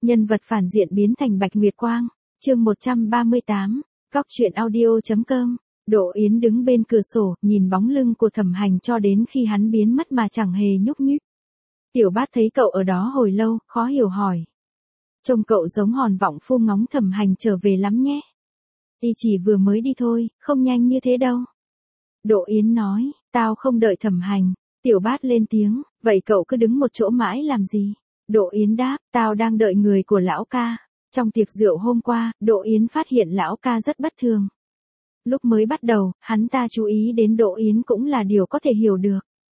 Nhân vật phản diện biến thành Bạch Nguyệt Quang. Chương 138, Góc truyện audio.com. Đỗ Yến đứng bên cửa sổ, nhìn bóng lưng của Thẩm Hành cho đến khi hắn biến mất mà chẳng hề nhúc nhích. Tiểu Bát thấy cậu ở đó hồi lâu, khó hiểu hỏi. Trông cậu giống Hòn Vọng Phu ngóng Thẩm Hành trở về lắm nhé. Y chỉ vừa mới đi thôi, không nhanh như thế đâu. Đỗ Yến nói, tao không đợi Thẩm Hành. Tiểu Bát lên tiếng, vậy cậu cứ đứng một chỗ mãi làm gì? Đỗ Yến đáp, tao đang đợi người của lão ca. Trong tiệc rượu hôm qua, Đỗ Yến phát hiện lão ca rất bất thường. Lúc mới bắt đầu, hắn ta chú ý đến Đỗ Yến cũng là điều có thể hiểu được.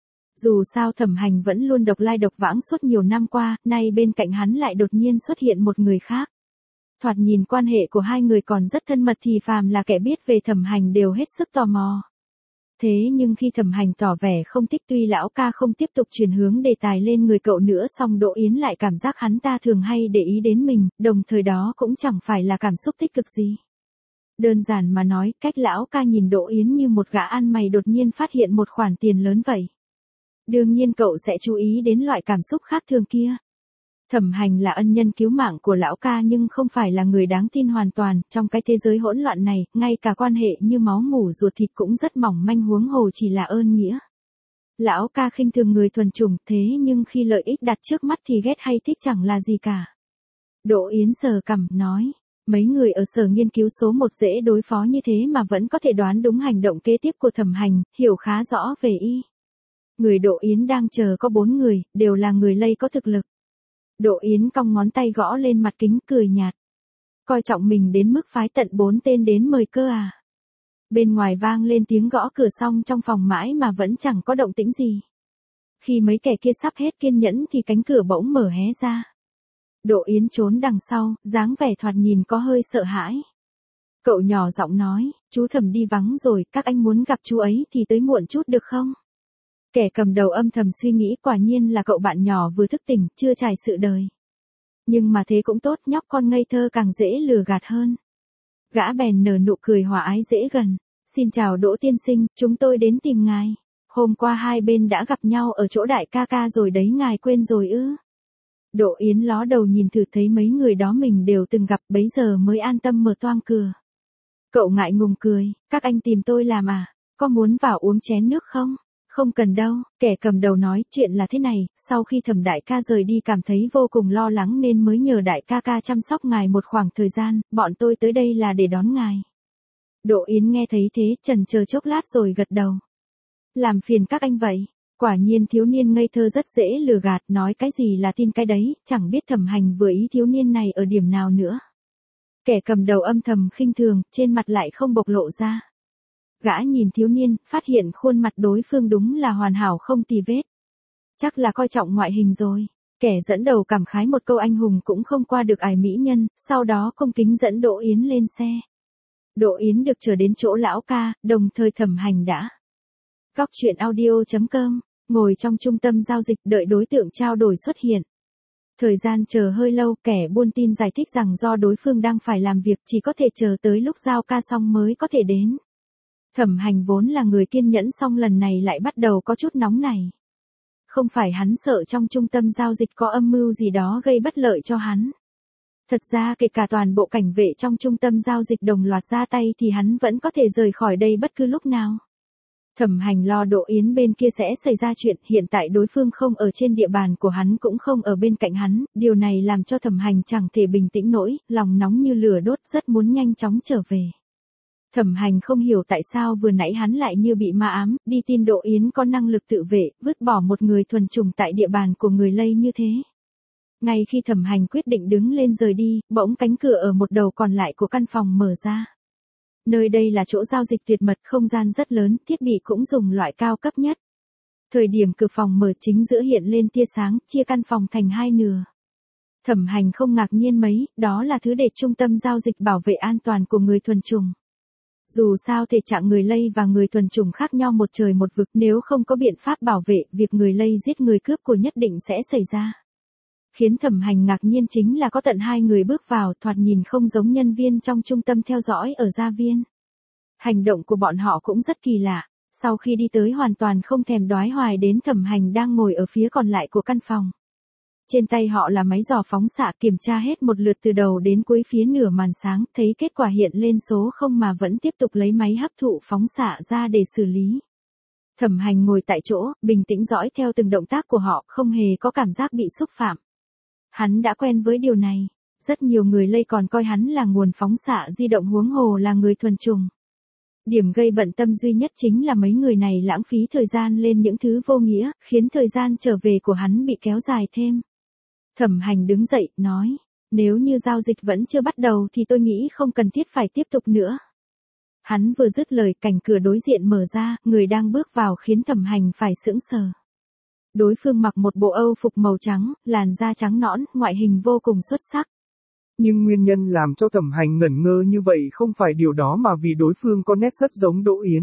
Dù sao Thẩm Hành vẫn luôn độc lai độc vãng suốt nhiều năm qua, nay bên cạnh hắn lại đột nhiên xuất hiện một người khác. Thoạt nhìn quan hệ của hai người còn rất thân mật thì phàm là kẻ biết về Thẩm Hành đều hết sức tò mò. Thế nhưng khi Thẩm Hành tỏ vẻ không thích, tuy lão ca không tiếp tục chuyển hướng đề tài lên người cậu nữa, song Đỗ Yến lại cảm giác hắn ta thường hay để ý đến mình, đồng thời đó cũng chẳng phải là cảm xúc tích cực gì. Đơn giản mà nói, cách lão ca nhìn Đỗ Yến như một gã ăn mày đột nhiên phát hiện một khoản tiền lớn vậy. Đương nhiên cậu sẽ chú ý đến loại cảm xúc khác thường kia. Thẩm Hành là ân nhân cứu mạng của lão ca nhưng không phải là người đáng tin hoàn toàn, trong cái thế giới hỗn loạn này, ngay cả quan hệ như máu mủ ruột thịt cũng rất mỏng manh, huống hồ chỉ là ơn nghĩa. Lão ca khinh thường người thuần chủng, thế nhưng khi lợi ích đặt trước mắt thì ghét hay thích chẳng là gì cả. Đỗ Yến sờ cằm, nói, mấy người ở sở nghiên cứu số 1 dễ đối phó như thế mà vẫn có thể đoán đúng hành động kế tiếp của Thẩm Hành, hiểu khá rõ về y. Người Đỗ Yến đang chờ có 4 người, đều là người lây có thực lực. Đỗ Yến cong ngón tay gõ lên mặt kính, cười nhạt. Coi trọng mình đến mức phái tận 4 tên đến mời cơ à? Bên ngoài vang lên tiếng gõ cửa, xong trong phòng mãi mà vẫn chẳng có động tĩnh gì. Khi mấy kẻ kia sắp hết kiên nhẫn thì cánh cửa bỗng mở hé ra. Đỗ Yến trốn đằng sau, dáng vẻ thoạt nhìn có hơi sợ hãi. Cậu nhỏ giọng nói, chú Thẩm đi vắng rồi, các anh muốn gặp chú ấy thì tới muộn chút được không? Kẻ cầm đầu âm thầm suy nghĩ, quả nhiên là cậu bạn nhỏ vừa thức tỉnh, chưa trải sự đời. Nhưng mà thế cũng tốt, nhóc con ngây thơ càng dễ lừa gạt hơn. Gã bèn nở nụ cười hòa ái dễ gần. Xin chào Đỗ tiên sinh, chúng tôi đến tìm ngài. Hôm qua hai bên đã gặp nhau ở chỗ đại ca ca rồi đấy, ngài quên rồi ư? Đỗ Yến ló đầu nhìn thử, thấy mấy người đó mình đều từng gặp, bấy giờ mới an tâm mở toang cửa. Cậu ngại ngùng cười, các anh tìm tôi làm à? Có muốn vào uống chén nước không? Không cần đâu, kẻ cầm đầu nói, chuyện là thế này, sau khi Thẩm đại ca rời đi cảm thấy vô cùng lo lắng nên mới nhờ đại ca ca chăm sóc ngài một khoảng thời gian, bọn tôi tới đây là để đón ngài. Đỗ Yến nghe thấy thế, chần chờ chốc lát rồi gật đầu. Làm phiền các anh vậy. Quả nhiên thiếu niên ngây thơ rất dễ lừa gạt, nói cái gì là tin cái đấy, chẳng biết Thẩm Hành vừa ý thiếu niên này ở điểm nào nữa. Kẻ cầm đầu âm thầm khinh thường, trên mặt lại không bộc lộ ra. Gã nhìn thiếu niên, phát hiện khuôn mặt đối phương đúng là hoàn hảo không tì vết. Chắc là coi trọng ngoại hình rồi. Kẻ dẫn đầu cảm khái một câu anh hùng cũng không qua được ải mỹ nhân, sau đó cung kính dẫn Đỗ Yến lên xe. Đỗ Yến được chờ đến chỗ lão ca, đồng thời Thẩm Hành đã. Góc truyện audio.com, ngồi trong trung tâm giao dịch đợi đối tượng trao đổi xuất hiện. Thời gian chờ hơi lâu, kẻ buôn tin giải thích rằng do đối phương đang phải làm việc, chỉ có thể chờ tới lúc giao ca xong mới có thể đến. Thẩm Hành vốn là người kiên nhẫn, song lần này lại bắt đầu có chút nóng này. Không phải hắn sợ trong trung tâm giao dịch có âm mưu gì đó gây bất lợi cho hắn. Thật ra kể cả toàn bộ cảnh vệ trong trung tâm giao dịch đồng loạt ra tay thì hắn vẫn có thể rời khỏi đây bất cứ lúc nào. Thẩm Hành lo Đỗ Yến bên kia sẽ xảy ra chuyện, hiện tại đối phương không ở trên địa bàn của hắn cũng không ở bên cạnh hắn, điều này làm cho Thẩm Hành chẳng thể bình tĩnh nổi, lòng nóng như lửa đốt, rất muốn nhanh chóng trở về. Thẩm Hành không hiểu tại sao vừa nãy hắn lại như bị ma ám, đi tin Đỗ Yến có năng lực tự vệ, vứt bỏ một người thuần chủng tại địa bàn của người lây như thế. Ngay khi Thẩm Hành quyết định đứng lên rời đi, bỗng cánh cửa ở một đầu còn lại của căn phòng mở ra. Nơi đây là chỗ giao dịch tuyệt mật, không gian rất lớn, thiết bị cũng dùng loại cao cấp nhất. Thời điểm cửa phòng mở, chính giữa hiện lên tia sáng, chia căn phòng thành hai nửa. Thẩm Hành không ngạc nhiên mấy, đó là thứ để trung tâm giao dịch bảo vệ an toàn của người thuần chủng. Dù sao thể trạng người lây và người thuần chủng khác nhau một trời một vực, nếu không có biện pháp bảo vệ, việc người lây giết người cướp của nhất định sẽ xảy ra. Khiến Thẩm Hành ngạc nhiên chính là có tận 2 người bước vào, thoạt nhìn không giống nhân viên trong trung tâm theo dõi ở gia viên. Hành động của bọn họ cũng rất kỳ lạ, sau khi đi tới hoàn toàn không thèm đoái hoài đến Thẩm Hành đang ngồi ở phía còn lại của căn phòng. Trên tay họ là máy dò phóng xạ, kiểm tra hết một lượt từ đầu đến cuối phía nửa màn sáng, thấy kết quả hiện lên số 0 mà vẫn tiếp tục lấy máy hấp thụ phóng xạ ra để xử lý. Thẩm Hành ngồi tại chỗ, bình tĩnh dõi theo từng động tác của họ, không hề có cảm giác bị xúc phạm. Hắn đã quen với điều này. Rất nhiều người lây còn coi hắn là nguồn phóng xạ di động, huống hồ là người thuần chủng. Điểm gây bận tâm duy nhất chính là mấy người này lãng phí thời gian lên những thứ vô nghĩa, khiến thời gian trở về của hắn bị kéo dài thêm. Thẩm Hành đứng dậy, nói, nếu như giao dịch vẫn chưa bắt đầu thì tôi nghĩ không cần thiết phải tiếp tục nữa. Hắn vừa dứt lời, cánh cửa đối diện mở ra, người đang bước vào khiến Thẩm Hành phải sững sờ. Đối phương mặc một bộ Âu phục màu trắng, làn da trắng nõn, ngoại hình vô cùng xuất sắc. Nhưng nguyên nhân làm cho Thẩm Hành ngẩn ngơ như vậy không phải điều đó mà vì đối phương có nét rất giống Đỗ Yến.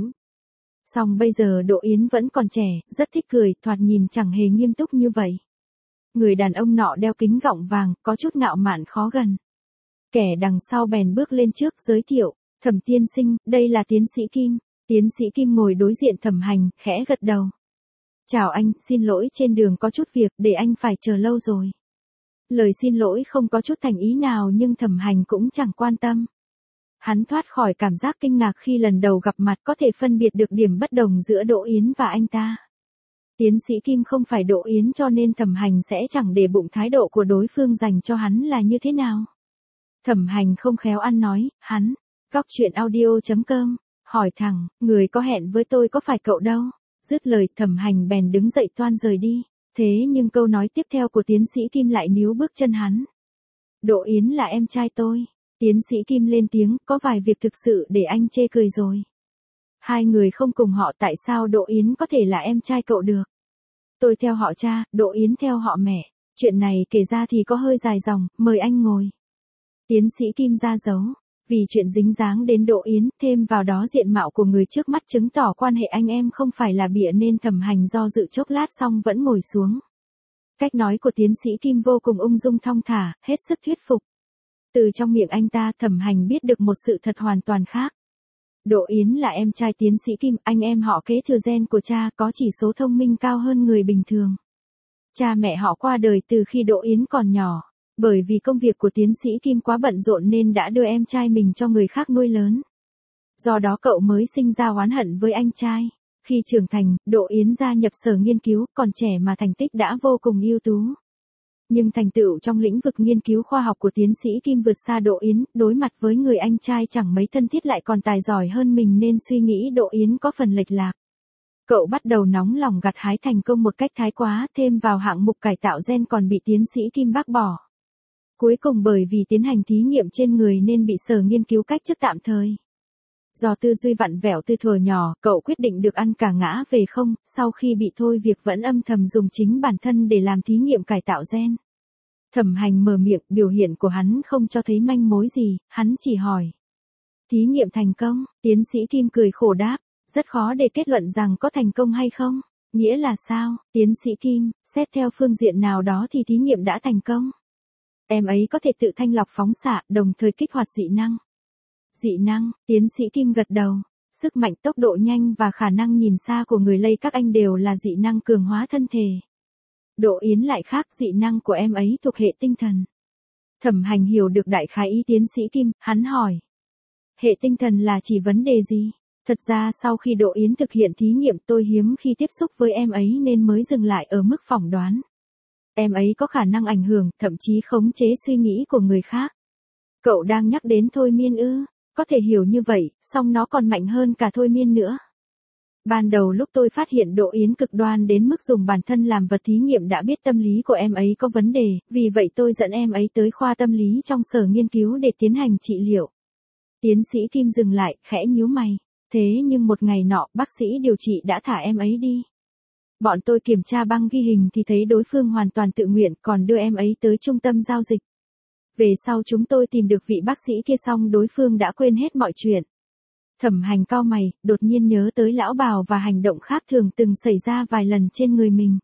Song bây giờ Đỗ Yến vẫn còn trẻ, rất thích cười, thoạt nhìn chẳng hề nghiêm túc như vậy. Người đàn ông nọ đeo kính gọng vàng, có chút ngạo mạn khó gần. Kẻ đằng sau bèn bước lên trước giới thiệu, Thẩm tiên sinh, đây là tiến sĩ Kim. Tiến sĩ Kim ngồi đối diện Thẩm Hành, khẽ gật đầu. Chào anh, xin lỗi trên đường có chút việc, để anh phải chờ lâu rồi. Lời xin lỗi không có chút thành ý nào nhưng Thẩm Hành cũng chẳng quan tâm. Hắn thoát khỏi cảm giác kinh ngạc khi lần đầu gặp mặt có thể phân biệt được điểm bất đồng giữa Đỗ Yến và anh ta. Tiến sĩ Kim không phải Đỗ Yến cho nên Thẩm Hành sẽ chẳng để bụng thái độ của đối phương dành cho hắn là như thế nào. Thẩm Hành không khéo ăn nói, hắn, Góc Chuyện Audio.com, hỏi thẳng, người có hẹn với tôi có phải cậu đâu? Dứt lời Thẩm Hành bèn đứng dậy toan rời đi. Thế nhưng câu nói tiếp theo của tiến sĩ Kim lại níu bước chân hắn. Đỗ Yến là em trai tôi. Tiến sĩ Kim lên tiếng, có vài việc thực sự để anh chê cười rồi. Hai người không cùng họ, tại sao Đỗ Yến có thể là em trai cậu được? Tôi theo họ cha, Đỗ Yến theo họ mẹ. Chuyện này kể ra thì có hơi dài dòng, mời anh ngồi. Tiến sĩ Kim ra dấu. Vì chuyện dính dáng đến Đỗ Yến, thêm vào đó diện mạo của người trước mắt chứng tỏ quan hệ anh em không phải là bịa nên Thẩm Hành do dự chốc lát xong vẫn ngồi xuống. Cách nói của tiến sĩ Kim vô cùng ung dung thong thả, hết sức thuyết phục. Từ trong miệng anh ta Thẩm Hành biết được một sự thật hoàn toàn khác. Đỗ Yến là em trai tiến sĩ Kim, anh em họ kế thừa gen của cha, có chỉ số thông minh cao hơn người bình thường. Cha mẹ họ qua đời từ khi Đỗ Yến còn nhỏ. Bởi vì công việc của tiến sĩ Kim quá bận rộn nên đã đưa em trai mình cho người khác nuôi lớn. Do đó cậu mới sinh ra oán hận với anh trai. Khi trưởng thành, Đỗ Yến gia nhập sở nghiên cứu, còn trẻ mà thành tích đã vô cùng ưu tú. Nhưng thành tựu trong lĩnh vực nghiên cứu khoa học của tiến sĩ Kim vượt xa Đỗ Yến, đối mặt với người anh trai chẳng mấy thân thiết lại còn tài giỏi hơn mình nên suy nghĩ Đỗ Yến có phần lệch lạc. Cậu bắt đầu nóng lòng gặt hái thành công một cách thái quá, thêm vào hạng mục cải tạo gen còn bị tiến sĩ Kim bác bỏ. Cuối cùng bởi vì tiến hành thí nghiệm trên người nên bị sở nghiên cứu cách chức tạm thời. Do tư duy vặn vẹo từ thuở nhỏ, cậu quyết định được ăn cả ngã về không, sau khi bị thôi việc vẫn âm thầm dùng chính bản thân để làm thí nghiệm cải tạo gen. Thẩm Hành mở miệng, biểu hiện của hắn không cho thấy manh mối gì, hắn chỉ hỏi. Thí nghiệm thành công, tiến sĩ Kim cười khổ đáp, rất khó để kết luận rằng có thành công hay không. Nghĩa là sao, tiến sĩ Kim, xét theo phương diện nào đó thì thí nghiệm đã thành công. Em ấy có thể tự thanh lọc phóng xạ, đồng thời kích hoạt dị năng. Dị năng, tiến sĩ Kim gật đầu. Sức mạnh, tốc độ nhanh và khả năng nhìn xa của người lây các anh đều là dị năng cường hóa thân thể. Đỗ Yến lại khác, dị năng của em ấy thuộc hệ tinh thần. Thẩm Hành hiểu được đại khái ý tiến sĩ Kim, hắn hỏi. Hệ tinh thần là chỉ vấn đề gì? Thật ra sau khi Đỗ Yến thực hiện thí nghiệm tôi hiếm khi tiếp xúc với em ấy nên mới dừng lại ở mức phỏng đoán. Em ấy có khả năng ảnh hưởng, thậm chí khống chế suy nghĩ của người khác. Cậu đang nhắc đến thôi miên ư? Có thể hiểu như vậy, song nó còn mạnh hơn cả thôi miên nữa. Ban đầu lúc tôi phát hiện Đỗ Yến cực đoan đến mức dùng bản thân làm vật thí nghiệm đã biết tâm lý của em ấy có vấn đề, vì vậy tôi dẫn em ấy tới khoa tâm lý trong sở nghiên cứu để tiến hành trị liệu. Tiến sĩ Kim dừng lại, khẽ nhíu mày. Thế nhưng một ngày nọ, bác sĩ điều trị đã thả em ấy đi. Bọn tôi kiểm tra băng ghi hình thì thấy đối phương hoàn toàn tự nguyện, còn đưa em ấy tới trung tâm giao dịch. Về sau chúng tôi tìm được vị bác sĩ kia xong đối phương đã quên hết mọi chuyện. Thẩm Hành cau mày, đột nhiên nhớ tới lão bào và hành động khác thường từng xảy ra vài lần trên người mình.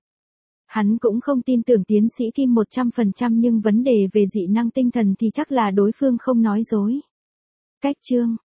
Hắn cũng không tin tưởng tiến sĩ Kim 100% nhưng vấn đề về dị năng tinh thần thì chắc là đối phương không nói dối. Cách chương